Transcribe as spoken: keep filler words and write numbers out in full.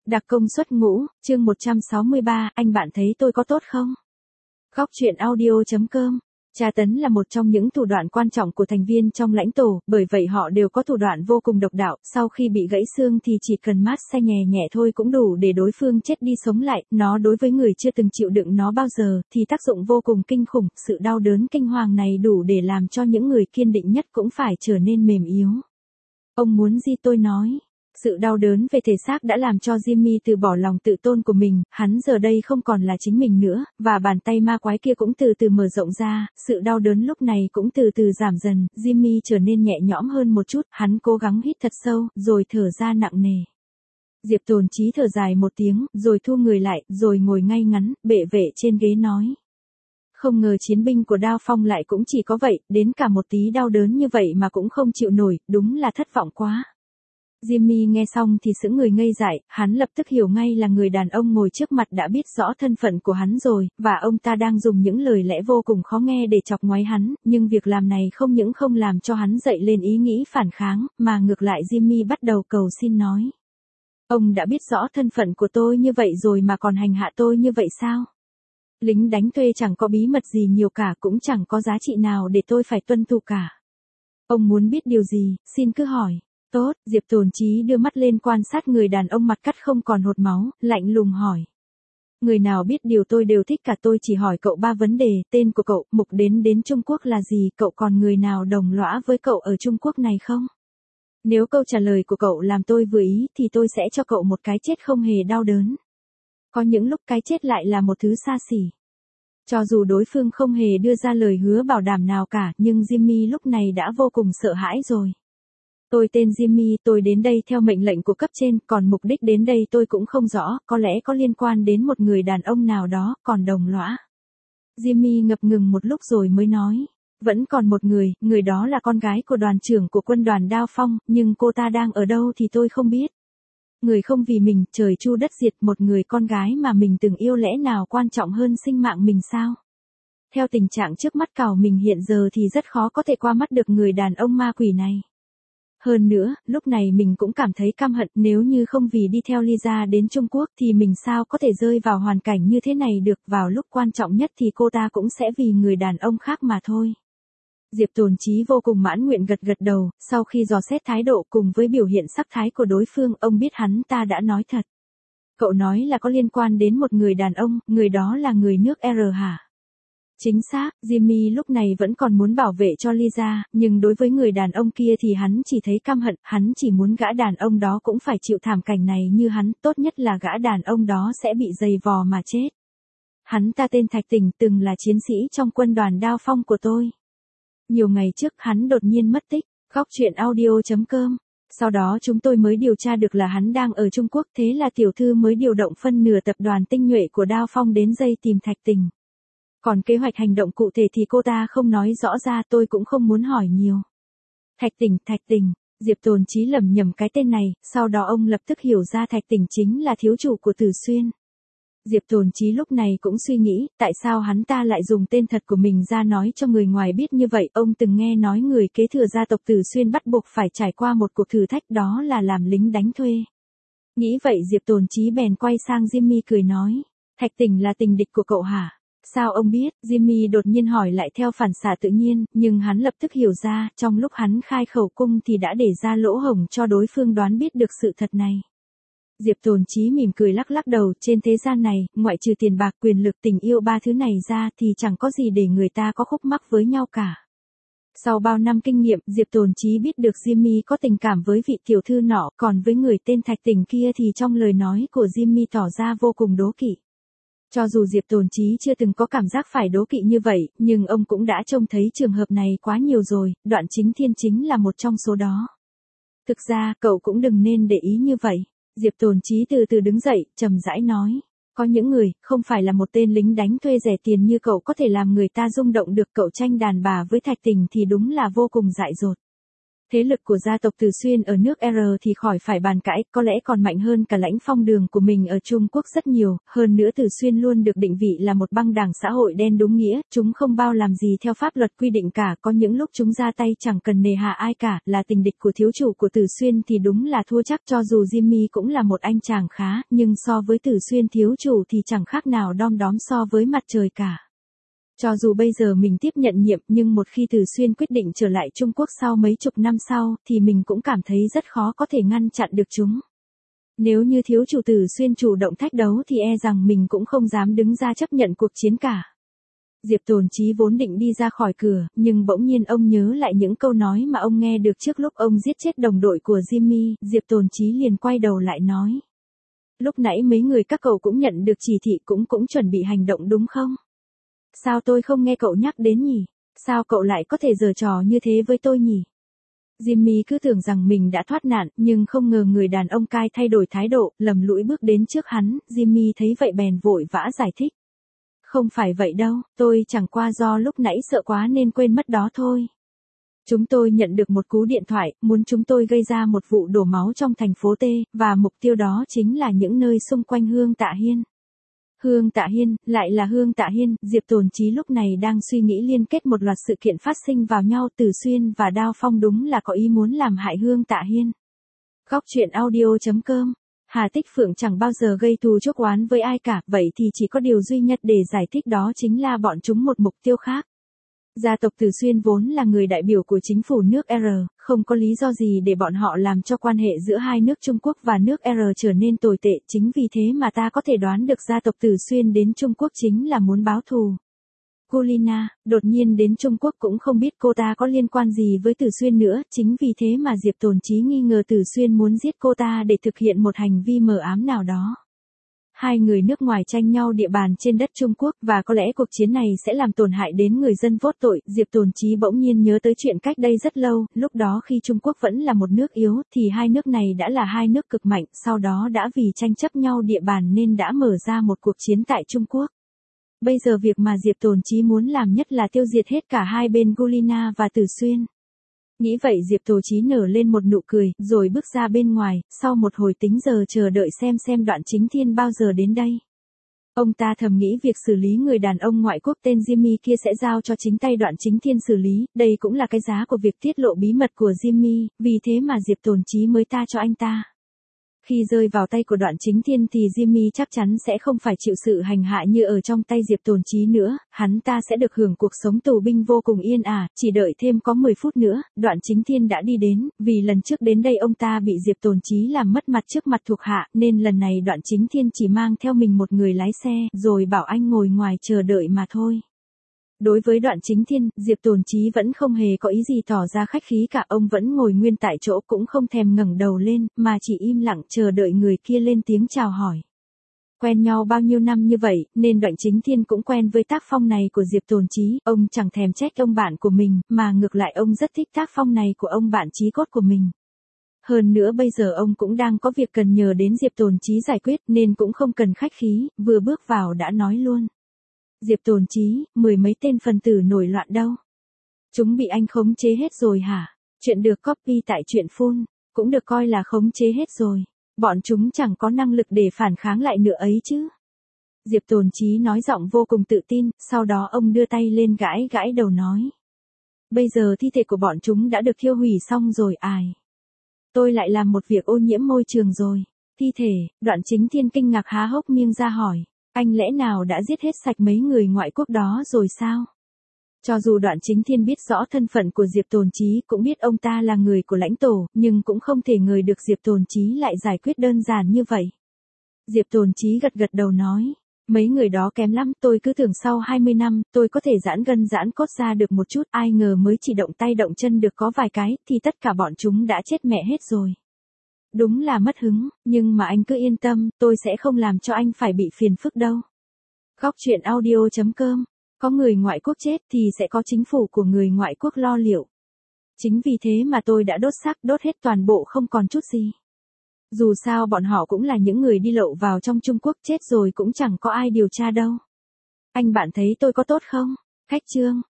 Đặc công xuất ngũ, chương một trăm sáu mươi ba, anh bạn thấy tôi có tốt không? Góc truyện audio.com. Tra tấn là một trong những thủ đoạn quan trọng của thành viên trong lãnh tổ, bởi vậy họ đều có thủ đoạn vô cùng độc đạo, sau khi bị gãy xương thì chỉ cần mát xe nhẹ nhẹ thôi cũng đủ để đối phương chết đi sống lại, nó đối với người chưa từng chịu đựng nó bao giờ, thì tác dụng vô cùng kinh khủng, sự đau đớn kinh hoàng này đủ để làm cho những người kiên định nhất cũng phải trở nên mềm yếu. Ông muốn gì tôi nói. Sự đau đớn về thể xác đã làm cho Jimmy từ bỏ lòng tự tôn của mình, hắn giờ đây không còn là chính mình nữa, và bàn tay ma quái kia cũng từ từ mở rộng ra, sự đau đớn lúc này cũng từ từ giảm dần, Jimmy trở nên nhẹ nhõm hơn một chút, hắn cố gắng hít thật sâu, rồi thở ra nặng nề. Diệp Tồn Chí thở dài một tiếng, rồi thu người lại, rồi ngồi ngay ngắn, bệ vệ trên ghế nói. Không ngờ chiến binh của Đao Phong lại cũng chỉ có vậy, đến cả một tí đau đớn như vậy mà cũng không chịu nổi, đúng là thất vọng quá. Jimmy nghe xong thì sững người ngây dại, hắn lập tức hiểu ngay là người đàn ông ngồi trước mặt đã biết rõ thân phận của hắn rồi, và ông ta đang dùng những lời lẽ vô cùng khó nghe để chọc ngoáy hắn, nhưng việc làm này không những không làm cho hắn dậy lên ý nghĩ phản kháng, mà ngược lại Jimmy bắt đầu cầu xin nói. Ông đã biết rõ thân phận của tôi như vậy rồi mà còn hành hạ tôi như vậy sao? Lính đánh thuê chẳng có bí mật gì nhiều cả, cũng chẳng có giá trị nào để tôi phải tuân thủ cả. Ông muốn biết điều gì, xin cứ hỏi. Tốt, Diệp Tồn Chí đưa mắt lên quan sát người đàn ông mặt cắt không còn hột máu, lạnh lùng hỏi. Người nào biết điều tôi đều thích cả, tôi chỉ hỏi cậu ba vấn đề, tên của cậu, mục đến đến Trung Quốc là gì, cậu còn người nào đồng lõa với cậu ở Trung Quốc này không? Nếu câu trả lời của cậu làm tôi vừa ý thì tôi sẽ cho cậu một cái chết không hề đau đớn. Có những lúc cái chết lại là một thứ xa xỉ. Cho dù đối phương không hề đưa ra lời hứa bảo đảm nào cả, nhưng Jimmy lúc này đã vô cùng sợ hãi rồi. Tôi tên Jimmy, tôi đến đây theo mệnh lệnh của cấp trên, còn mục đích đến đây tôi cũng không rõ, có lẽ có liên quan đến một người đàn ông nào đó, còn đồng lõa. Jimmy ngập ngừng một lúc rồi mới nói, vẫn còn một người, người đó là con gái của đoàn trưởng của quân đoàn Đao Phong, nhưng cô ta đang ở đâu thì tôi không biết. Người không vì mình, trời chu đất diệt, một người con gái mà mình từng yêu lẽ nào quan trọng hơn sinh mạng mình sao? Theo tình trạng trước mắt cào mình hiện giờ thì rất khó có thể qua mắt được người đàn ông ma quỷ này. Hơn nữa, lúc này mình cũng cảm thấy căm hận, nếu như không vì đi theo Lisa đến Trung Quốc thì mình sao có thể rơi vào hoàn cảnh như thế này được, vào lúc quan trọng nhất thì cô ta cũng sẽ vì người đàn ông khác mà thôi. Diệp Tồn Chí vô cùng mãn nguyện gật gật đầu, sau khi dò xét thái độ cùng với biểu hiện sắc thái của đối phương, ông biết hắn ta đã nói thật. Cậu nói là có liên quan đến một người đàn ông, người đó là người nước R hả? Chính xác, Jimmy lúc này vẫn còn muốn bảo vệ cho Lisa, nhưng đối với người đàn ông kia thì hắn chỉ thấy căm hận, hắn chỉ muốn gã đàn ông đó cũng phải chịu thảm cảnh này như hắn, tốt nhất là gã đàn ông đó sẽ bị giày vò mà chết. Hắn ta tên Thạch Tình, từng là chiến sĩ trong quân đoàn Đao Phong của tôi. Nhiều ngày trước hắn đột nhiên mất tích, góc truyện audio.com. Sau đó chúng tôi mới điều tra được là hắn đang ở Trung Quốc, thế là tiểu thư mới điều động phân nửa tập đoàn tinh nhuệ của Đao Phong đến dây tìm Thạch Tình. Còn kế hoạch hành động cụ thể thì cô ta không nói rõ ra, tôi cũng không muốn hỏi nhiều. Thạch Tình, Thạch Tình, Diệp Tồn Chí lẩm nhẩm cái tên này, sau đó ông lập tức hiểu ra Thạch Tình chính là thiếu chủ của Tử Xuyên. Diệp Tồn Chí lúc này cũng suy nghĩ, tại sao hắn ta lại dùng tên thật của mình ra nói cho người ngoài biết như vậy, ông từng nghe nói người kế thừa gia tộc Tử Xuyên bắt buộc phải trải qua một cuộc thử thách, đó là làm lính đánh thuê. Nghĩ vậy Diệp Tồn Chí bèn quay sang Jimmy cười nói, Thạch Tình là tình địch của cậu hả? Sao ông biết? Jimmy đột nhiên hỏi lại theo phản xạ tự nhiên, nhưng hắn lập tức hiểu ra, trong lúc hắn khai khẩu cung thì đã để ra lỗ hổng cho đối phương đoán biết được sự thật này. Diệp Tồn Chí mỉm cười lắc lắc đầu, trên thế gian này, ngoại trừ tiền bạc, quyền lực, tình yêu ba thứ này ra thì chẳng có gì để người ta có khúc mắc với nhau cả. Sau bao năm kinh nghiệm, Diệp Tồn Chí biết được Jimmy có tình cảm với vị tiểu thư nọ, còn với người tên Thạch Tình kia thì trong lời nói của Jimmy tỏ ra vô cùng đố kỵ. Cho dù Diệp Tồn Chí chưa từng có cảm giác phải đố kỵ như vậy, nhưng ông cũng đã trông thấy trường hợp này quá nhiều rồi, Đoạn Chính Thiên chính là một trong số đó. Thực ra, cậu cũng đừng nên để ý như vậy. Diệp Tồn Chí từ từ đứng dậy, trầm rãi nói. Có những người, không phải là một tên lính đánh thuê rẻ tiền như cậu có thể làm người ta rung động được, cậu tranh đàn bà với Thạch Tình thì đúng là vô cùng dại dột. Thế lực của gia tộc Từ Xuyên ở nước R thì khỏi phải bàn cãi, có lẽ còn mạnh hơn cả Lãnh Phong Đường của mình ở Trung Quốc rất nhiều, hơn nữa Từ Xuyên luôn được định vị là một băng đảng xã hội đen đúng nghĩa, chúng không bao làm gì theo pháp luật quy định cả, có những lúc chúng ra tay chẳng cần nề hà ai cả, là tình địch của thiếu chủ của Từ Xuyên thì đúng là thua chắc, cho dù Jimmy cũng là một anh chàng khá, nhưng so với Từ Xuyên thiếu chủ thì chẳng khác nào đom đóm so với mặt trời cả. Cho dù bây giờ mình tiếp nhận nhiệm nhưng một khi Từ Xuyên quyết định trở lại Trung Quốc sau mấy chục năm sau thì mình cũng cảm thấy rất khó có thể ngăn chặn được chúng. Nếu như thiếu chủ Từ Xuyên chủ động thách đấu thì e rằng mình cũng không dám đứng ra chấp nhận cuộc chiến cả. Diệp Tồn Chí vốn định đi ra khỏi cửa, nhưng bỗng nhiên ông nhớ lại những câu nói mà ông nghe được trước lúc ông giết chết đồng đội của Jimmy, Diệp Tồn Chí liền quay đầu lại nói. Lúc nãy mấy người các cậu cũng nhận được chỉ thị cũng cũng chuẩn bị hành động đúng không? Sao tôi không nghe cậu nhắc đến nhỉ? Sao cậu lại có thể giở trò như thế với tôi nhỉ? Jimmy cứ tưởng rằng mình đã thoát nạn, nhưng không ngờ người đàn ông cai thay đổi thái độ, lầm lũi bước đến trước hắn, Jimmy thấy vậy bèn vội vã giải thích. Không phải vậy đâu, tôi chẳng qua do lúc nãy sợ quá nên quên mất đó thôi. Chúng tôi nhận được một cú điện thoại, muốn chúng tôi gây ra một vụ đổ máu trong thành phố T, và mục tiêu đó chính là những nơi xung quanh Hương Tạ Hiên. Hương Tạ Hiên, lại là Hương Tạ Hiên, Diệp Tồn Chí lúc này đang suy nghĩ liên kết một loạt sự kiện phát sinh vào nhau, Từ Xuyên và Đao Phong đúng là có ý muốn làm hại Hương Tạ Hiên. Góc truyện audio chấm com. Hà Tích Phượng chẳng bao giờ gây thù chuốc oán với ai cả, vậy thì chỉ có điều duy nhất để giải thích đó chính là bọn chúng một mục tiêu khác. Gia tộc Từ Xuyên vốn là người đại biểu của chính phủ nước R, không có lý do gì để bọn họ làm cho quan hệ giữa hai nước Trung Quốc và nước R trở nên tồi tệ, chính vì thế mà ta có thể đoán được gia tộc Từ Xuyên đến Trung Quốc chính là muốn báo thù. Gulina, đột nhiên đến Trung Quốc cũng không biết cô ta có liên quan gì với Từ Xuyên nữa, chính vì thế mà Diệp Tồn Chí nghi ngờ Từ Xuyên muốn giết cô ta để thực hiện một hành vi mờ ám nào đó. Hai người nước ngoài tranh nhau địa bàn trên đất Trung Quốc và có lẽ cuộc chiến này sẽ làm tổn hại đến người dân vô tội. Diệp Tồn Chí bỗng nhiên nhớ tới chuyện cách đây rất lâu, lúc đó khi Trung Quốc vẫn là một nước yếu thì hai nước này đã là hai nước cực mạnh, sau đó đã vì tranh chấp nhau địa bàn nên đã mở ra một cuộc chiến tại Trung Quốc. Bây giờ việc mà Diệp Tồn Chí muốn làm nhất là tiêu diệt hết cả hai bên Gulina và Từ Xuyên. Nghĩ vậy Diệp Tồn Chí nở lên một nụ cười, rồi bước ra bên ngoài, sau một hồi tính giờ chờ đợi xem xem Đoạn Chính Thiên bao giờ đến đây. Ông ta thầm nghĩ việc xử lý người đàn ông ngoại quốc tên Jimmy kia sẽ giao cho chính tay Đoạn Chính Thiên xử lý, đây cũng là cái giá của việc tiết lộ bí mật của Jimmy, vì thế mà Diệp Tồn Chí mới tha cho anh ta. Khi rơi vào tay của Đoạn Chính Thiên thì Jimmy chắc chắn sẽ không phải chịu sự hành hạ như ở trong tay Diệp Tồn Chí nữa, hắn ta sẽ được hưởng cuộc sống tù binh vô cùng yên ả, chỉ đợi thêm có mười phút nữa, Đoạn Chính Thiên đã đi đến, vì lần trước đến đây ông ta bị Diệp Tồn Chí làm mất mặt trước mặt thuộc hạ, nên lần này Đoạn Chính Thiên chỉ mang theo mình một người lái xe, rồi bảo anh ngồi ngoài chờ đợi mà thôi. Đối với Đoạn Chính Thiên, Diệp Tồn Chí vẫn không hề có ý gì tỏ ra khách khí cả, ông vẫn ngồi nguyên tại chỗ cũng không thèm ngẩng đầu lên, mà chỉ im lặng chờ đợi người kia lên tiếng chào hỏi. Quen nhau bao nhiêu năm như vậy, nên Đoạn Chính Thiên cũng quen với tác phong này của Diệp Tồn Chí, ông chẳng thèm trách ông bạn của mình, mà ngược lại ông rất thích tác phong này của ông bạn chí cốt của mình. Hơn nữa bây giờ ông cũng đang có việc cần nhờ đến Diệp Tồn Chí giải quyết nên cũng không cần khách khí, vừa bước vào đã nói luôn. Diệp Tồn Chí, mười mấy tên phần tử nổi loạn đâu? Chúng bị anh khống chế hết rồi hả? Chuyện được copy tại truyện phun, cũng được coi là khống chế hết rồi. Bọn chúng chẳng có năng lực để phản kháng lại nữa ấy chứ. Diệp Tồn Chí nói giọng vô cùng tự tin, sau đó ông đưa tay lên gãi gãi đầu nói. Bây giờ thi thể của bọn chúng đã được thiêu hủy xong rồi ai? Tôi lại làm một việc ô nhiễm môi trường rồi. Thi thể, Đoạn Chính Thiên kinh ngạc há hốc miệng ra hỏi. Anh lẽ nào đã giết hết sạch mấy người ngoại quốc đó rồi sao? Cho dù Đoạn Chính Thiên biết rõ thân phận của Diệp Tồn Chí, cũng biết ông ta là người của lãnh tổ, nhưng cũng không thể ngờ được Diệp Tồn Chí lại giải quyết đơn giản như vậy. Diệp Tồn Chí gật gật đầu nói, mấy người đó kém lắm, tôi cứ tưởng sau hai mươi năm, tôi có thể giãn gân giãn cốt ra được một chút, ai ngờ mới chỉ động tay động chân được có vài cái, thì tất cả bọn chúng đã chết mẹ hết rồi. Đúng là mất hứng, nhưng mà anh cứ yên tâm, tôi sẽ không làm cho anh phải bị phiền phức đâu. Góc truyện audio chấm com. Có người ngoại quốc chết thì sẽ có chính phủ của người ngoại quốc lo liệu. Chính vì thế mà tôi đã đốt xác, đốt hết toàn bộ không còn chút gì. Dù sao bọn họ cũng là những người đi lậu vào trong Trung Quốc, chết rồi cũng chẳng có ai điều tra đâu. Anh bạn thấy tôi có tốt không? Khách chương.